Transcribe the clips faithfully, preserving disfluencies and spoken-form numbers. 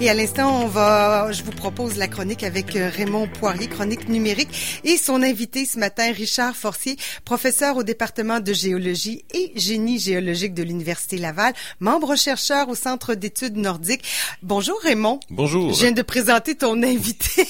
Et à l'instant, on va, je vous propose la chronique avec Raymond Poirier, chronique numérique, et son invité ce matin, Richard Forcier, professeur au département de géologie et génie géologique de l'Université Laval, membre chercheur au Centre d'études nordiques. Bonjour Raymond. Bonjour. Je viens de présenter ton invité.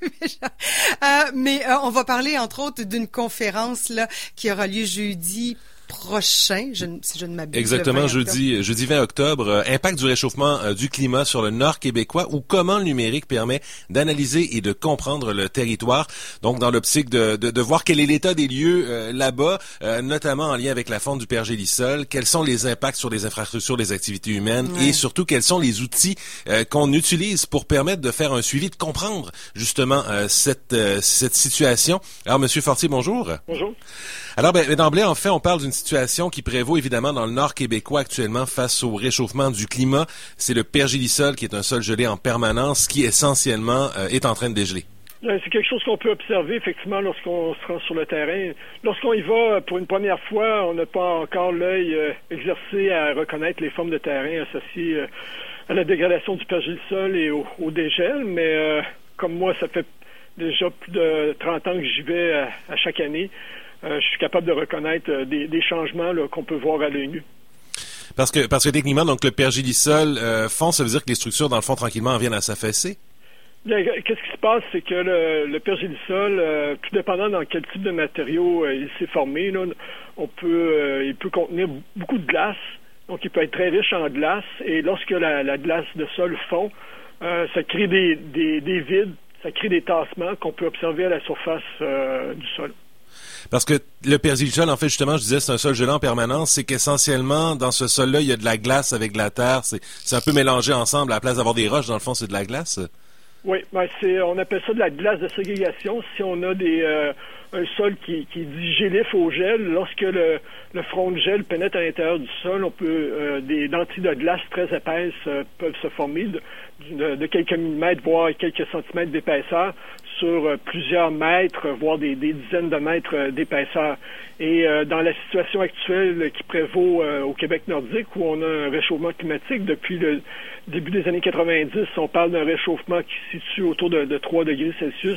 euh, mais euh, on va parler entre autres d'une conférence là qui aura lieu jeudi prochain, je, si je ne m'abuse. Exactement, jeudi, jeudi vingt octobre, euh, impact du réchauffement euh, du climat sur le nord québécois ou comment le numérique permet d'analyser et de comprendre le territoire. Donc, dans l'optique de, de, de voir quel est l'état des lieux euh, là-bas, euh, notamment en lien avec la fonte du pergélisol, quels sont les impacts sur les infrastructures, les activités humaines ouais. et surtout quels sont les outils euh, qu'on utilise pour permettre de faire un suivi, de comprendre justement euh, cette, euh, cette situation. Alors, Monsieur Fortier, bonjour. Bonjour. Alors, ben, d'emblée, en fait, on parle d'une situation qui prévaut évidemment dans le nord québécois actuellement face au réchauffement du climat. C'est le pergélisol qui est un sol gelé en permanence qui essentiellement euh, est en train de dégeler. C'est quelque chose qu'on peut observer effectivement lorsqu'on se rend sur le terrain. Lorsqu'on y va pour une première fois, on n'a pas encore l'œil euh, exercé à reconnaître les formes de terrain associées euh, à la dégradation du pergélisol et au, au dégel. Mais euh, comme moi, ça fait déjà plus de trente ans que j'y vais à, à chaque année. Euh, je suis capable de reconnaître euh, des, des changements là, qu'on peut voir à l'œil nu. Parce que, parce que techniquement, donc le pergélisol euh, fond, ça veut dire que les structures, dans le fond, tranquillement, viennent à s'affaisser? Bien, qu'est-ce qui se passe, c'est que le, le pergélisol, euh, tout dépendant dans quel type de matériau euh, il s'est formé, là, on peut, euh, il peut contenir beaucoup de glace, donc il peut être très riche en glace, et lorsque la, la glace de sol fond, euh, ça crée des, des, des vides, ça crée des tassements qu'on peut observer à la surface euh, du sol. Parce que le pergélisol, en fait, justement, je disais, c'est un sol gelant en permanence, c'est qu'essentiellement, dans ce sol-là, il y a de la glace avec de la terre, c'est, c'est un peu mélangé ensemble, à la place d'avoir des roches, dans le fond, c'est de la glace? Oui, ben c'est, on appelle ça de la glace de ségrégation. Si on a des euh, un sol qui, qui est dit gélif au gel, lorsque le, le front de gel pénètre à l'intérieur du sol, on peut euh, des lentilles de glace très épaisses euh, peuvent se former de, de, de quelques millimètres, voire quelques centimètres d'épaisseur sur euh, plusieurs mètres, voire des, des dizaines de mètres euh, d'épaisseur. Et euh, dans la situation actuelle qui prévaut euh, au Québec nordique, où on a un réchauffement climatique depuis le début des années quatre-vingt-dix, on parle d'un réchauffement qui se situe autour de, de trois degrés Celsius.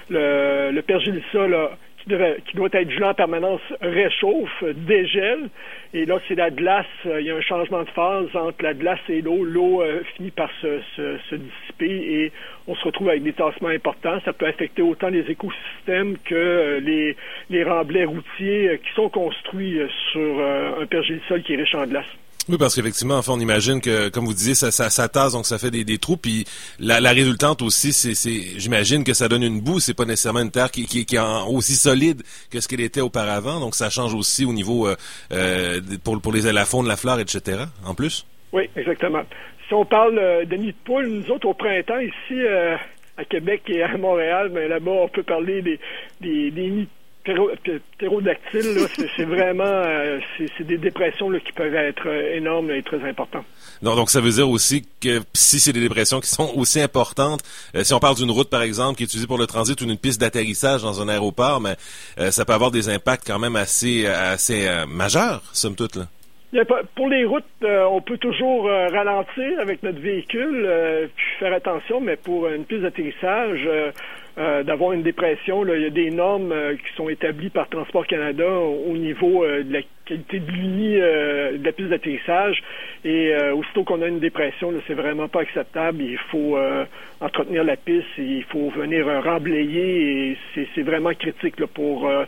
Le, le pergélisol a Qui, devrait, qui doit être gelé en permanence réchauffe, dégèle. Et là, c'est la glace. Euh, il y a un changement de phase entre la glace et l'eau. L'eau euh, finit par se, se, se dissiper et on se retrouve avec des tassements importants. Ça peut affecter autant les écosystèmes que euh, les, les remblais routiers euh, qui sont construits euh, sur euh, un pergélisol qui est riche en glace. Oui, parce qu'effectivement, enfin, on imagine que, comme vous disiez, ça, ça, ça tasse, donc ça fait des, des trous. Puis la, la résultante aussi, c'est, c'est, j'imagine que ça donne une boue. C'est pas nécessairement une terre qui, qui, qui est en, aussi solide que ce qu'elle était auparavant. Donc ça change aussi au niveau euh, euh, pour, pour les la faune, la flore, et cetera. En plus. Oui, exactement. Si on parle euh, de nids de poules, nous autres au printemps ici euh, à Québec et à Montréal, mais là-bas on peut parler des, des, des nids ptérodactyles, là, c'est, c'est vraiment euh, c'est, c'est des dépressions là, qui peuvent être euh, énormes et très importantes. Donc, donc ça veut dire aussi que si c'est des dépressions qui sont aussi importantes, euh, si on parle d'une route par exemple qui est utilisée pour le transit ou d'une piste d'atterrissage dans un aéroport, mais euh, ça peut avoir des impacts quand même assez assez euh, majeurs, somme toute là. Pour les routes, euh, on peut toujours euh, ralentir avec notre véhicule, euh, puis faire attention, mais pour une piste d'atterrissage, euh, euh, d'avoir une dépression, là, il y a des normes euh, qui sont établies par Transport Canada au, au niveau euh, de la qualité de l'uni euh, de la piste d'atterrissage. Et euh, aussitôt qu'on a une dépression, là, c'est vraiment pas acceptable. Il faut euh, entretenir la piste, et il faut venir euh, remblayer, et c'est, c'est vraiment critique là, pour euh,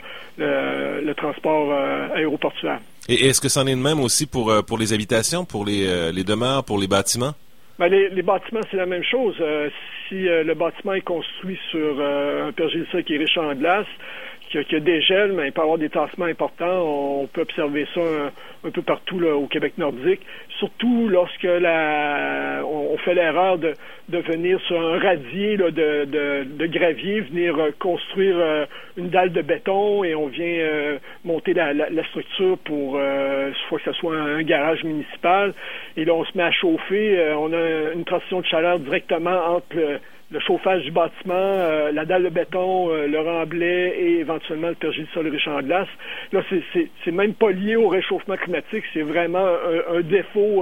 le, le transport euh, aéroportuaire. Et est-ce que c'en est de même aussi pour pour les habitations, pour les euh, les demeures, pour les bâtiments? Ben, les, les bâtiments, c'est la même chose. Euh, si euh, le bâtiment est construit sur euh, un pergélisol qui est riche en glace, qui a, qui a des gels, mais il peut avoir des tassements importants. On, on peut observer ça un, un peu partout là, au Québec nordique. Surtout lorsque la, on, on fait l'erreur de, de venir sur un radier là, de, de, de gravier, venir euh, construire euh, une dalle de béton et on vient euh, monter la, la, la structure pour euh, soit que ce soit un, un garage municipal. Et là, on se met à chauffer. Euh, on a une transition de chaleur directement entre le, le chauffage du bâtiment, euh, la dalle de béton, euh, le remblai et éventuellement le pergélisol riche en glace. Là, c'est, c'est, c'est même pas lié au réchauffement climatique, c'est vraiment un, un défaut euh,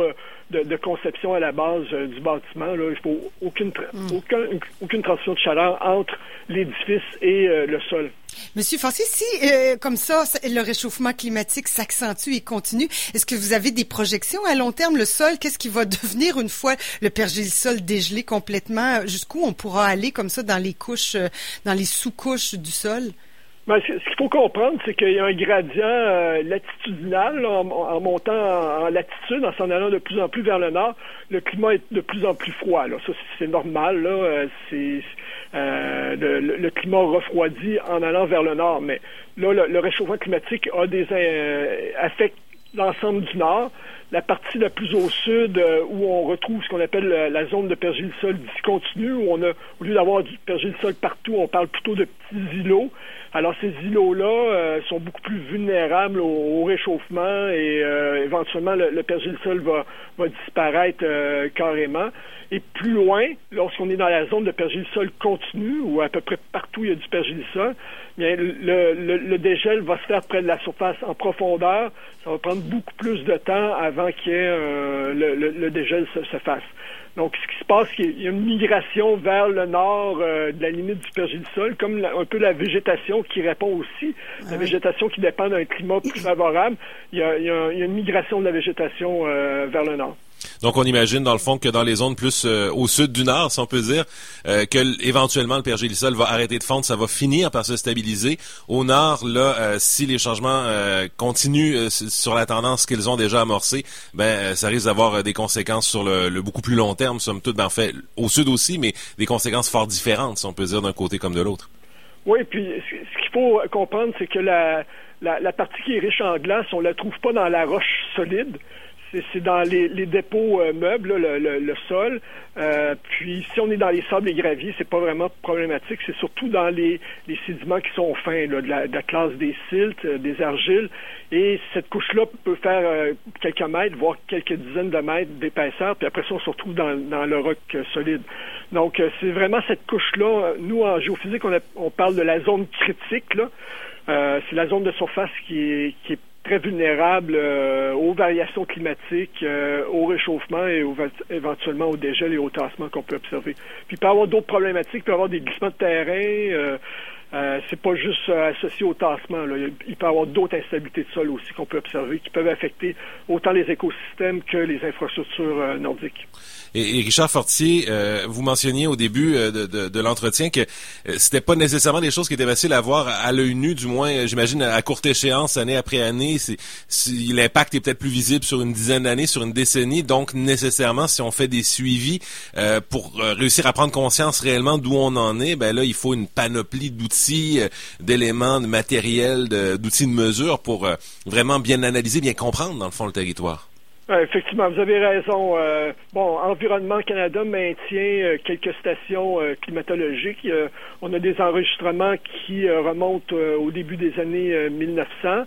de, de conception à la base euh, du bâtiment. Là. Il ne faut aucune, tra- mm. aucun, aucune transmission de chaleur entre l'édifice et euh, le sol. Monsieur Forcier, si euh, comme ça, le réchauffement climatique s'accentue et continue, est-ce que vous avez des projections à long terme? Le sol, qu'est-ce qui va devenir une fois le pergélisol dégelé complètement? Jusqu'où on pourra aller comme ça dans les couches, euh, dans les sous-couches du sol? Ben, ce qu'il faut comprendre, c'est qu'il y a un gradient euh, latitudinal là, en, en montant en, en latitude, en s'en allant de plus en plus vers le nord. Le climat est de plus en plus froid. Là. Ça, c'est normal. Là. Euh, c'est euh, le, le climat refroidit en allant vers le nord. Mais là, le, le réchauffement climatique a des euh, affecte l'ensemble du nord. La partie la plus au sud, euh, où on retrouve ce qu'on appelle la, la zone de pergélisol discontinu, où on a, au lieu d'avoir du pergélisol partout, on parle plutôt de petits îlots. Alors ces îlots-là euh, sont beaucoup plus vulnérables au, au réchauffement et euh, éventuellement le, le pergélisol va, va disparaître euh, carrément. Et plus loin, lorsqu'on est dans la zone de pergélisol continu, où à peu près partout il y a du pergélisol, bien, le, le, le dégel va se faire près de la surface en profondeur. Ça va prendre beaucoup plus de temps avant qu'il y ait euh, le, le, le dégel se, se fasse. Donc, ce qui se passe, c'est qu'il y a une migration vers le nord euh, de la limite du pergélisol, comme la, un peu la végétation qui répond aussi. La végétation qui dépend d'un climat plus favorable. Il y a, il y a, il y a une migration de la végétation euh, vers le nord. Donc, on imagine, dans le fond, que dans les zones plus euh, au sud du nord, si on peut dire, euh, que éventuellement le pergélisol va arrêter de fondre, ça va finir par se stabiliser. Au nord, là, euh, si les changements euh, continuent euh, sur la tendance qu'ils ont déjà amorcée, ben euh, ça risque d'avoir euh, des conséquences sur le, le beaucoup plus long terme, somme toute. Ben, en fait, au sud aussi, mais des conséquences fort différentes, si on peut dire, d'un côté comme de l'autre. Oui, puis ce qu'il faut comprendre, c'est que la, la, la partie qui est riche en glace, on la trouve pas dans la roche solide. C'est, c'est dans les, les dépôts euh, meubles, là, le, le, le sol. Euh, puis si on est dans les sables et graviers, c'est pas vraiment problématique. C'est surtout dans les, les sédiments qui sont fins, là, de, la, de la classe des siltes, euh, des argiles. Et cette couche-là peut faire euh, quelques mètres, voire quelques dizaines de mètres d'épaisseur. Puis après ça, on se retrouve dans, dans le roc euh, solide. Donc, euh, c'est vraiment cette couche-là. Nous, en géophysique, on, a, on parle de la zone critique, là. Euh, c'est la zone de surface qui est, qui est très vulnérable euh, aux variations climatiques, euh, au réchauffement et au, éventuellement au dégel et au tassement qu'on peut observer. Puis il peut y avoir d'autres problématiques, il peut y avoir des glissements de terrain, euh, euh, c'est pas juste euh, associé au tassement. Là. Il peut y avoir d'autres instabilités de sol aussi qu'on peut observer qui peuvent affecter autant les écosystèmes que les infrastructures euh, nordiques. Et, et Richard Fortier, euh, vous mentionniez au début euh, de, de, de l'entretien que euh, c'était pas nécessairement des choses qui étaient faciles à voir à l'œil nu, du moins, euh, j'imagine, à courte échéance, année après année. C'est, c'est, l'impact est peut-être plus visible sur une dizaine d'années, sur une décennie. Donc, nécessairement, si on fait des suivis euh, pour euh, réussir à prendre conscience réellement d'où on en est, ben là, il faut une panoplie d'outils, euh, d'éléments, de matériel, de, d'outils de mesure pour euh, vraiment bien analyser, bien comprendre, dans le fond, le territoire. Euh, effectivement, vous avez raison. Euh, bon, Environnement Canada maintient euh, quelques stations euh, climatologiques. Euh, on a des enregistrements qui euh, remontent euh, au début des années euh, mille neuf cents.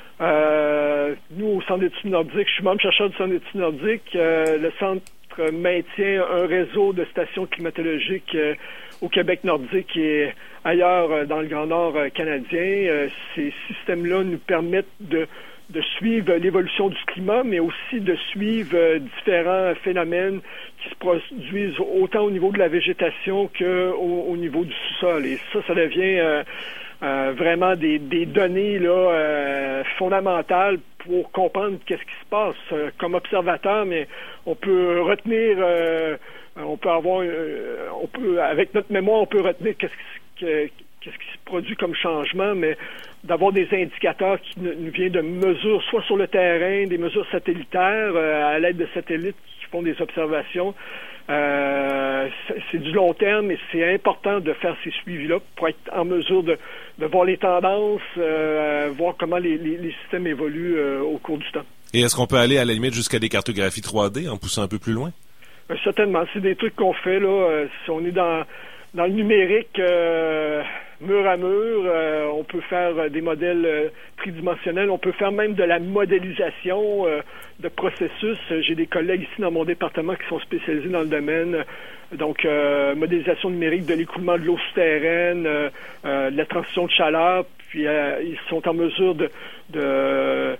Euh, nous, au Centre d'études nordiques, je suis membre chercheur du Centre d'études nordiques. Euh, le centre maintient un réseau de stations climatologiques euh, au Québec nordique et ailleurs euh, dans le Grand Nord euh, canadien. Euh, ces systèmes-là nous permettent de de suivre l'évolution du climat, mais aussi de suivre euh, différents phénomènes qui se produisent autant au niveau de la végétation qu'au au niveau du sous-sol. Et ça, ça devient euh, euh, vraiment des, des données là euh, fondamentales pour comprendre qu'est-ce qui se passe. Euh, comme observateur, mais on peut retenir, euh, on peut avoir, euh, on peut avec notre mémoire, on peut retenir qu'est-ce qui que, qu'est-ce qui se produit comme changement, mais d'avoir des indicateurs qui nous viennent de mesures, soit sur le terrain, des mesures satellitaires, euh, à l'aide de satellites qui font des observations. Euh, c'est, c'est du long terme et c'est important de faire ces suivis-là pour être en mesure de, de voir les tendances, euh, voir comment les, les, les systèmes évoluent euh, au cours du temps. Et est-ce qu'on peut aller à la limite jusqu'à des cartographies trois D en poussant un peu plus loin? Euh, certainement. C'est des trucs qu'on fait là. Euh, si on est dans dans le numérique euh, mur à mur, euh, on peut faire des modèles euh, tridimensionnels, on peut faire même de la modélisation euh, de processus. J'ai des collègues ici dans mon département qui sont spécialisés dans le domaine, donc euh, modélisation numérique de l'écoulement de l'eau souterraine, euh, euh, de la transition de chaleur, puis euh, ils sont en mesure de, de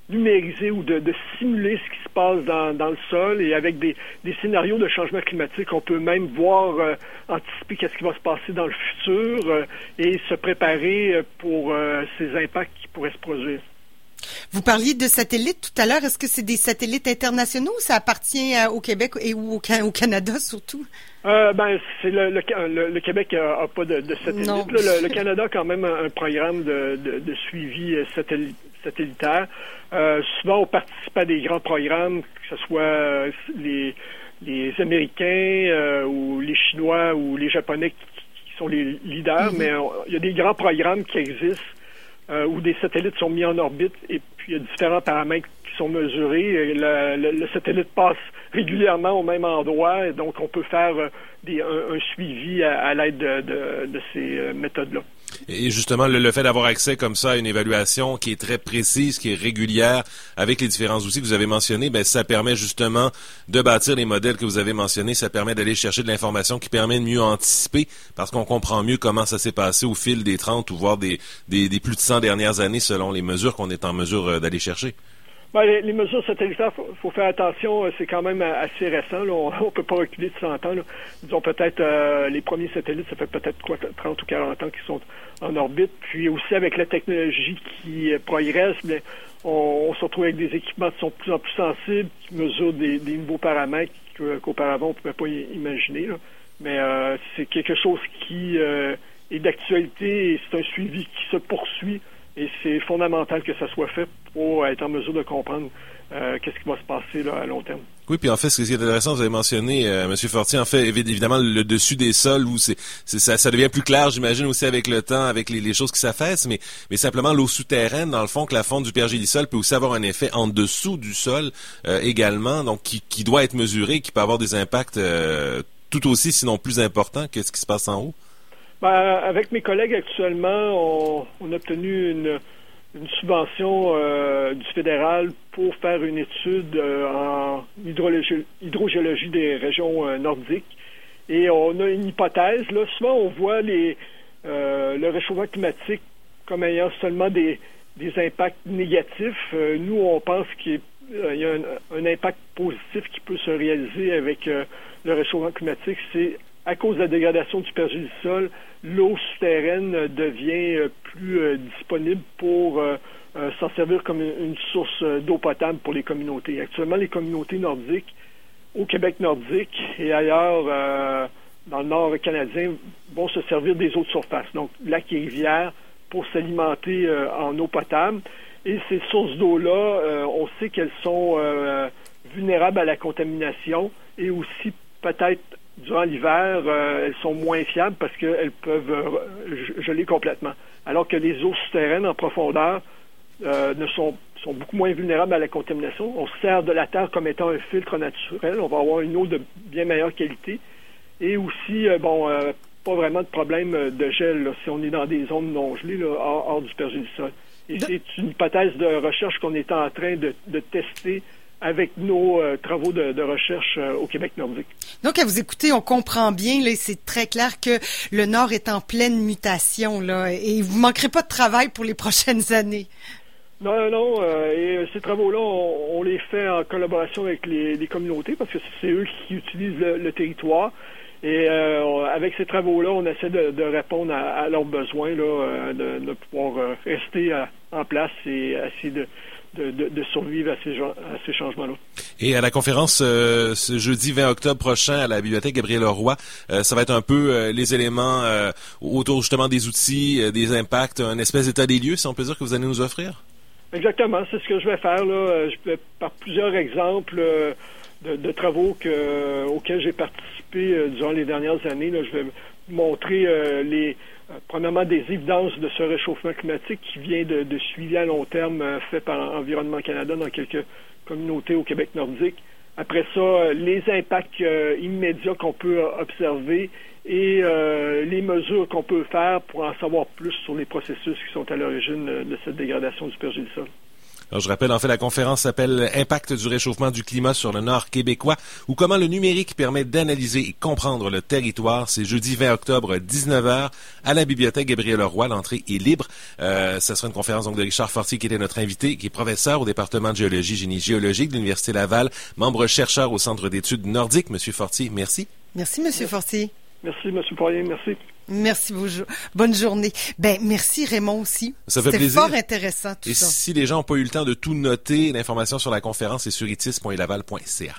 numériser ou de, de simuler ce qui se passe dans, dans le sol, et avec des, des scénarios de changement climatique, on peut même voir, euh, anticiper qu'est-ce qui va se passer dans le futur euh, et se préparer pour euh, ces impacts qui pourraient se produire. Vous parliez de satellites tout à l'heure. Est-ce que c'est des satellites internationaux ou ça appartient au Québec et ou au, au Canada surtout? Euh, ben, c'est le, le, le, le Québec a, a pas de, de satellite. Là, le, le Canada a quand même un, un programme de, de, de suivi satelli, satellitaire. Euh, souvent, on participe à des grands programmes, que ce soit les, les Américains euh, ou les Chinois ou les Japonais qui, qui sont les leaders, mm-hmm. mais on, il y a des grands programmes qui existent euh, où des satellites sont mis en orbite, et puis il y a différents paramètres qui sont mesurés. Le, le, le satellite passe régulièrement au même endroit, et donc on peut faire des, un, un suivi à, à l'aide de, de, de ces méthodes-là. Et justement, le, le fait d'avoir accès comme ça à une évaluation qui est très précise, qui est régulière, avec les différents outils que vous avez mentionnés, ben ça permet justement de bâtir les modèles que vous avez mentionnés. Ça permet d'aller chercher de l'information qui permet de mieux anticiper, parce qu'on comprend mieux comment ça s'est passé au fil des trente ou voire des, des, des plus de cent dernières années, selon les mesures qu'on est en mesure d'aller chercher. Ben, les, les mesures satellitaires, faut, faut faire attention, c'est quand même assez récent. Là. On ne peut pas reculer de cent ans. Là. Disons peut-être euh, les premiers satellites, ça fait peut-être quoi, trente ou quarante ans qu'ils sont en orbite. Puis aussi avec la technologie qui euh, progresse, bien, on, on se retrouve avec des équipements qui sont de plus en plus sensibles, qui mesurent des, des nouveaux paramètres qu'auparavant on ne pouvait pas imaginer. Là. Mais euh, c'est quelque chose qui euh, est d'actualité, et c'est un suivi qui se poursuit. Et c'est fondamental que ça soit fait pour être en mesure de comprendre euh, qu'est-ce qui va se passer là, à long terme. Oui, puis en fait, ce qui est intéressant, vous avez mentionné, euh, M. Fortier, en fait, évidemment, le dessus des sols, où c'est, c'est ça, ça devient plus clair, j'imagine, aussi avec le temps, avec les, les choses qui s'affaissent, mais, mais simplement l'eau souterraine, dans le fond, que la fonte du pergélisol peut aussi avoir un effet en dessous du sol euh, également, donc qui, qui doit être mesuré, qui peut avoir des impacts euh, tout aussi, sinon plus importants que ce qui se passe en haut. Ben, avec mes collègues actuellement, on, on a obtenu une, une subvention euh, du fédéral pour faire une étude euh, en hydrologie, hydrogéologie des régions euh, nordiques. Et on a une hypothèse. Là, souvent, on voit les, euh, le réchauffement climatique comme ayant seulement des, des impacts négatifs. Euh, nous, on pense qu'il euh, y a un, un impact positif qui peut se réaliser avec euh, le réchauffement climatique. C'est à cause de la dégradation du pergélisol, l'eau souterraine devient plus disponible pour euh, s'en servir comme une source d'eau potable pour les communautés. Actuellement, les communautés nordiques, au Québec nordique et ailleurs euh, dans le nord canadien, vont se servir des eaux de surface, donc lacs et rivières, pour s'alimenter euh, en eau potable. Et ces sources d'eau-là, euh, on sait qu'elles sont euh, vulnérables à la contamination, et aussi peut-être durant l'hiver, euh, elles sont moins fiables parce qu'elles peuvent euh, geler complètement. Alors que les eaux souterraines en profondeur euh, ne sont, sont beaucoup moins vulnérables à la contamination. On se sert de la terre comme étant un filtre naturel. On va avoir une eau de bien meilleure qualité. Et aussi, euh, bon, euh, pas vraiment de problème de gel là, si on est dans des zones non gelées, là, hors, hors du pergélisol. Et c'est une hypothèse de recherche qu'on est en train de, de tester avec nos euh, travaux de, de recherche euh, au Québec nordique. Donc, à vous écouter, on comprend bien, là, c'est très clair que le Nord est en pleine mutation, là, et vous manquerez pas de travail pour les prochaines années. Non, non, euh, et ces travaux-là, on, on les fait en collaboration avec les, les communautés, parce que c'est eux qui utilisent le, le territoire. Et euh, avec ces travaux-là, on essaie de, de répondre à, à leurs besoins, là, de, de pouvoir euh, rester à, en place et essayer de De, de, de survivre à ces, à ces changements-là. Et à la conférence euh, ce jeudi vingt octobre prochain à la bibliothèque Gabriel Leroy, euh, ça va être un peu euh, les éléments euh, autour justement des outils, euh, des impacts, un espèce d'état des lieux, si on peut dire, que vous allez nous offrir? Exactement, c'est ce que je vais faire là. Je vais, par plusieurs exemples euh, de, de travaux que, euh, auxquels j'ai participé euh, durant les dernières années, là, je vais montrer euh, les Euh, premièrement, des évidences de ce réchauffement climatique qui vient de, de suivi à long terme euh, fait par Environnement Canada dans quelques communautés au Québec nordique. Après ça, euh, les impacts euh, immédiats qu'on peut observer et euh, les mesures qu'on peut faire pour en savoir plus sur les processus qui sont à l'origine de cette dégradation du pergélisol. Alors, je rappelle, en fait, la conférence s'appelle « Impact du réchauffement du climat sur le Nord québécois » ou comment le numérique permet d'analyser et comprendre le territoire. C'est jeudi vingt octobre, dix-neuf heures, à la bibliothèque Gabriel-Leroy. L'entrée est libre. Euh, ça sera une conférence donc de Richard Fortier, qui était notre invité, qui est professeur au département de géologie, génie géologique de l'Université Laval, membre chercheur au Centre d'études nordiques. Monsieur Fortier, merci. Merci, Monsieur Fortier. Merci, Monsieur Poirier, merci. Merci, bonne journée. Ben, merci Raymond aussi. Ça fait C'était plaisir. fort intéressant tout Et ça. si les gens n'ont pas eu le temps de tout noter, l'information sur la conférence est sur itis point laval point c a.